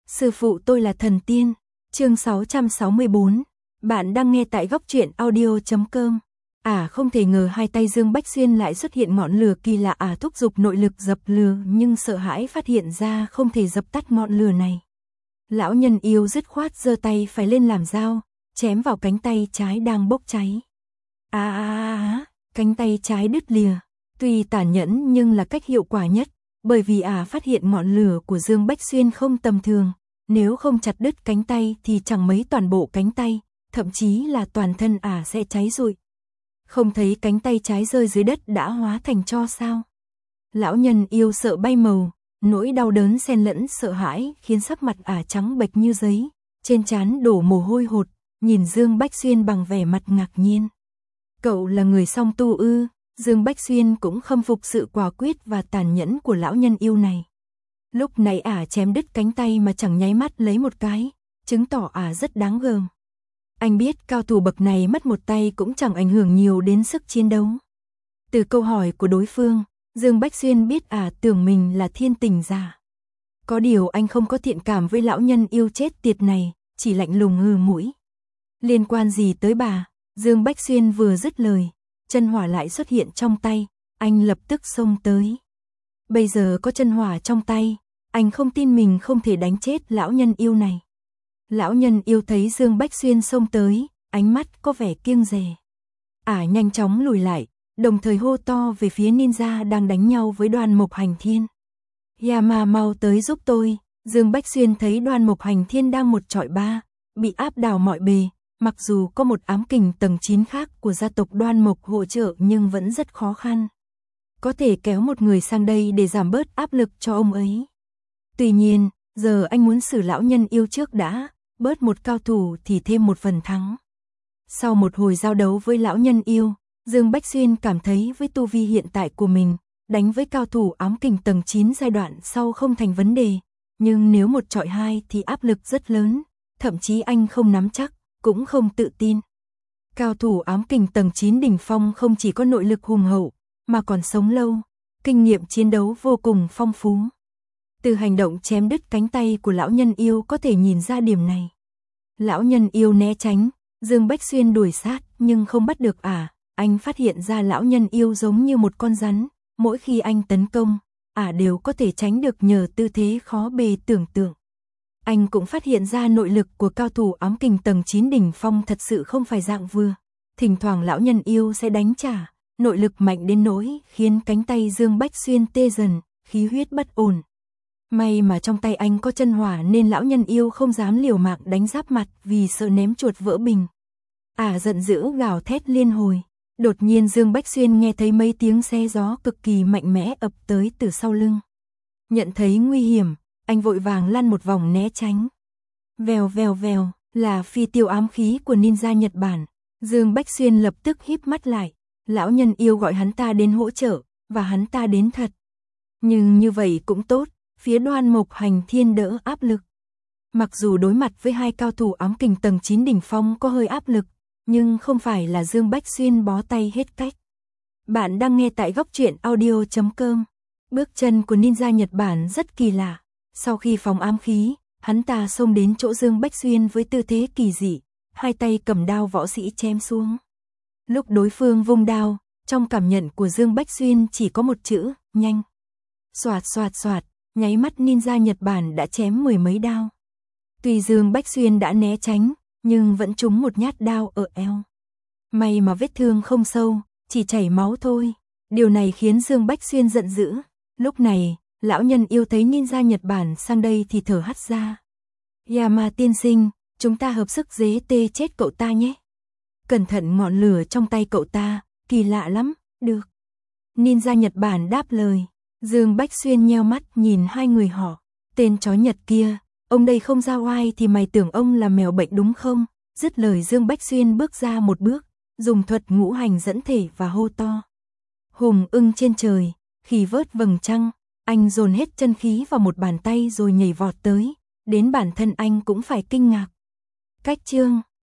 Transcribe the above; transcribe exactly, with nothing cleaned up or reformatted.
Sư phụ tôi là thần tiên. Chương sáu trăm sáu mươi bốn. Bạn đang nghe tại góc truyện audio chấm com. À không thể ngờ hai tay Dương Bách Xuyên lại xuất hiện ngọn lửa kỳ lạ, à thúc giục nội lực dập lửa nhưng sợ hãi phát hiện ra không thể dập tắt ngọn lửa này. Lão nhân yêu dứt khoát giơ tay phải lên làm dao, chém vào cánh tay trái đang bốc cháy. À à à, cánh tay trái đứt lìa. Tuy tàn nhẫn nhưng là cách hiệu quả nhất, bởi vì ả à phát hiện ngọn lửa của Dương Bách Xuyên không tầm thường, nếu không chặt đứt cánh tay thì chẳng mấy toàn bộ cánh tay, thậm chí là toàn thân ả à sẽ cháy rụi. Không thấy cánh tay trái rơi dưới đất đã hóa thành tro sao? Lão nhân yêu sợ bay màu, nỗi đau đớn xen lẫn sợ hãi khiến sắc mặt ả à trắng bệch như giấy, trên trán đổ mồ hôi hột, nhìn Dương Bách Xuyên bằng vẻ mặt ngạc nhiên. Cậu là người song tu ư? Dương Bách Xuyên cũng khâm phục sự quả quyết và tàn nhẫn của lão nhân yêu này. Lúc này ả chém đứt cánh tay mà chẳng nháy mắt lấy một cái, chứng tỏ ả rất đáng gờm. Anh biết cao thủ bậc này mất một tay cũng chẳng ảnh hưởng nhiều đến sức chiến đấu. Từ câu hỏi của đối phương, Dương Bách Xuyên biết ả tưởng mình là thiên tình giả. Có điều anh không có thiện cảm với lão nhân yêu chết tiệt này, chỉ lạnh lùng hừ mũi. Liên quan gì tới bà? Dương Bách Xuyên vừa dứt lời, chân hỏa lại xuất hiện trong tay, anh lập tức xông tới. Bây giờ có chân hỏa trong tay, anh không tin mình không thể đánh chết lão nhân yêu này. Lão nhân yêu thấy Dương Bách Xuyên xông tới, ánh mắt có vẻ kiêng dè. Ả nhanh chóng lùi lại, đồng thời hô to về phía ninja đang đánh nhau với Đoan Mộc Hành Thiên. Yama mau tới giúp tôi. Dương Bách Xuyên thấy Đoan Mộc Hành Thiên đang một trọi ba, bị áp đảo mọi bề. Mặc dù có một ám kình tầng chín khác của gia tộc Đoan Mộc hỗ trợ nhưng vẫn rất khó khăn. Có thể kéo một người sang đây để giảm bớt áp lực cho ông ấy. Tuy nhiên, giờ anh muốn xử lão nhân yêu trước đã, bớt một cao thủ thì thêm một phần thắng. Sau một hồi giao đấu với lão nhân yêu, Dương Bách Xuyên cảm thấy với tu vi hiện tại của mình, đánh với cao thủ ám kình tầng chín giai đoạn sau không thành vấn đề. Nhưng nếu một trọi hai thì áp lực rất lớn, thậm chí anh không nắm chắc, cũng không tự tin. Cao thủ ám kình tầng chín đỉnh phong không chỉ có nội lực hùng hậu, mà còn sống lâu, kinh nghiệm chiến đấu vô cùng phong phú. Từ hành động chém đứt cánh tay của lão nhân yêu có thể nhìn ra điểm này. Lão nhân yêu né tránh, Dương Bách Xuyên đuổi sát nhưng không bắt được ả, à. Anh phát hiện ra lão nhân yêu giống như một con rắn, mỗi khi anh tấn công, ả à đều có thể tránh được nhờ tư thế khó bề tưởng tượng. Anh cũng phát hiện ra nội lực của cao thủ ám kình tầng chín đỉnh phong thật sự không phải dạng vừa. Thỉnh thoảng lão nhân yêu sẽ đánh trả, nội lực mạnh đến nỗi khiến cánh tay Dương Bách Xuyên tê dần, khí huyết bất ổn. May mà trong tay anh có chân hỏa nên lão nhân yêu không dám liều mạng đánh giáp mặt vì sợ ném chuột vỡ bình. Ả à, giận dữ gào thét liên hồi. Đột nhiên Dương Bách Xuyên nghe thấy mấy tiếng xe gió cực kỳ mạnh mẽ ập tới từ sau lưng. Nhận thấy nguy hiểm, anh vội vàng lăn một vòng né tránh. Vèo vèo vèo, là phi tiêu ám khí của ninja Nhật Bản. Dương Bách Xuyên lập tức híp mắt lại. Lão nhân yêu gọi hắn ta đến hỗ trợ, và hắn ta đến thật. Nhưng như vậy cũng tốt, phía Đoan Mộc Hành Thiên đỡ áp lực. Mặc dù đối mặt với hai cao thủ ám kình tầng chín đỉnh phong có hơi áp lực, nhưng không phải là Dương Bách Xuyên bó tay hết cách. Bạn đang nghe tại góc truyện audio chấm com. Bước chân của ninja Nhật Bản rất kỳ lạ. Sau khi phóng ám khí, hắn ta xông đến chỗ Dương Bách Xuyên với tư thế kỳ dị, hai tay cầm đao võ sĩ chém xuống. Lúc đối phương vung đao, trong cảm nhận của Dương Bách Xuyên chỉ có một chữ, nhanh. Xoạt xoạt xoạt, nháy mắt ninja Nhật Bản đã chém mười mấy đao. Tuy Dương Bách Xuyên đã né tránh, nhưng vẫn trúng một nhát đao ở eo. May mà vết thương không sâu, chỉ chảy máu thôi. Điều này khiến Dương Bách Xuyên giận dữ. Lúc này, lão nhân yêu thấy ninja Nhật Bản sang đây thì thở hắt ra. Yama tiên sinh, chúng ta hợp sức dế tê chết cậu ta nhé. Cẩn thận ngọn lửa trong tay cậu ta, kỳ lạ lắm, được. Ninja Nhật Bản đáp lời. Dương Bách Xuyên nheo mắt nhìn hai người họ. Tên chó Nhật kia, ông đây không ra oai thì mày tưởng ông là mèo bệnh đúng không? Dứt lời Dương Bách Xuyên bước ra một bước, dùng thuật ngũ hành dẫn thể và hô to. Hùng ưng trên trời, khỉ vớt vầng trăng, anh dồn hết chân khí vào một bàn tay rồi nhảy vọt tới, đến bản thân anh cũng phải kinh ngạc. Cách chương